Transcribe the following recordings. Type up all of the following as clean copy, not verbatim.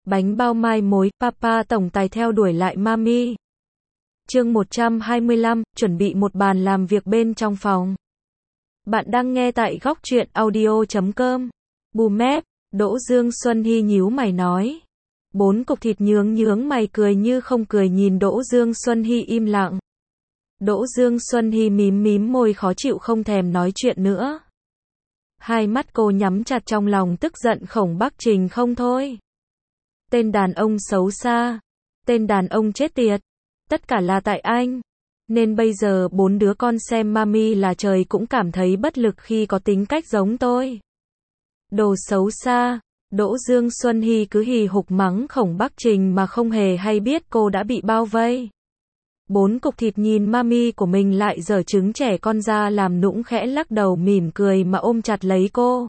Bánh bao mai mối, Papa tổng tài theo đuổi lại Mami. Chương 125, chuẩn bị một bàn làm việc bên trong phòng. Bạn đang nghe tại góc truyện audio.com. Bù mép, Đỗ Dương Xuân Hy nhíu mày nói. Bốn cục thịt nhướng mày cười như không cười nhìn Đỗ Dương Xuân Hy im lặng. Đỗ Dương Xuân Hy mím môi khó chịu không thèm nói chuyện nữa. Hai mắt cô nhắm chặt trong lòng tức giận Khổng Bắc Trình không thôi. Tên đàn ông xấu xa, tên đàn ông chết tiệt, tất cả là tại anh. Nên bây giờ bốn đứa con xem Mami là trời cũng cảm thấy bất lực khi có tính cách giống tôi. Đồ xấu xa, Đỗ Dương Xuân Hy cứ hì hục mắng Khổng Bắc Trình mà không hề hay biết cô đã bị bao vây. Bốn cục thịt nhìn Mami của mình lại giở trứng trẻ con ra làm nũng khẽ lắc đầu mỉm cười mà ôm chặt lấy cô.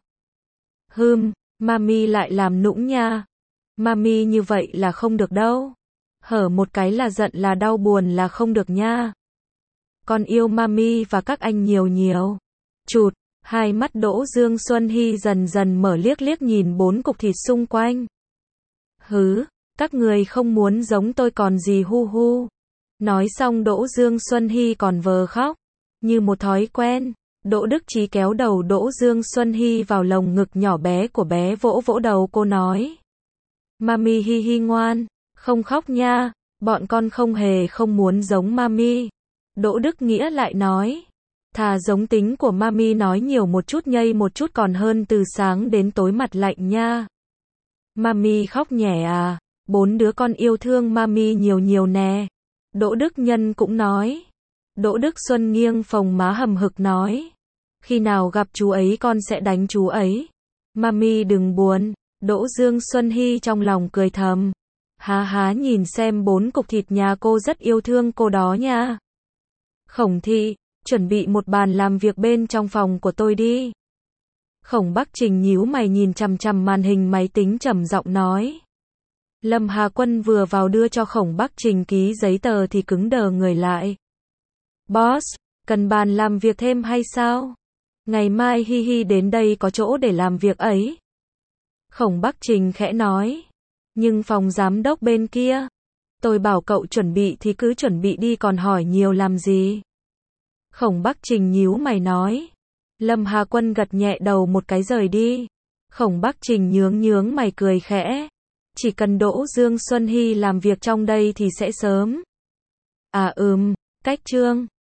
Mami lại làm nũng nha. Mami như vậy là không được đâu. Hở một cái là giận là đau buồn là không được nha. Con yêu Mami và các anh nhiều. Chụt, hai mắt Đỗ Dương Xuân Hy dần mở liếc nhìn bốn cục thịt xung quanh. Các người không muốn giống tôi còn gì hu. Nói xong Đỗ Dương Xuân Hy còn vờ khóc. Như một thói quen, Đỗ Đức Chí kéo đầu Đỗ Dương Xuân Hy vào lồng ngực nhỏ bé của bé vỗ đầu cô nói. Mami hi ngoan, không khóc nha, bọn con không muốn giống Mami. Đỗ Đức Nghĩa lại nói. Thà giống tính của Mami nói nhiều một chút nhây một chút còn hơn từ sáng đến tối mặt lạnh nha. Mami khóc nhẹ à, bốn đứa con yêu thương Mami nhiều nè. Đỗ Đức Nhân cũng nói. Đỗ Đức Xuân nghiêng phồng má hầm hực nói. Khi nào gặp chú ấy con sẽ đánh chú ấy. Mami đừng buồn. Đỗ Dương Xuân Hy trong lòng cười thầm. Há nhìn xem bốn cục thịt nhà cô rất yêu thương cô đó nha. Khổng thị, chuẩn bị một bàn làm việc bên trong phòng của tôi đi. Khổng Bắc Trình nhíu mày nhìn chằm màn hình máy tính trầm giọng nói. Lâm Hà Quân vừa vào đưa cho Khổng Bắc Trình ký giấy tờ thì cứng đờ người lại. Boss, cần bàn làm việc thêm hay sao? Ngày mai Hi đến đây có chỗ để làm việc ấy. Khổng Bắc Trình khẽ nói. Nhưng phòng giám đốc bên kia. Tôi bảo cậu chuẩn bị thì cứ chuẩn bị đi còn hỏi nhiều làm gì. Khổng Bắc Trình nhíu mày nói. Lâm Hà Quân gật nhẹ đầu một cái rời đi. Khổng Bắc Trình nhướng mày cười khẽ. Chỉ cần Đỗ Dương Xuân Hy làm việc trong đây thì sẽ sớm. Cách chương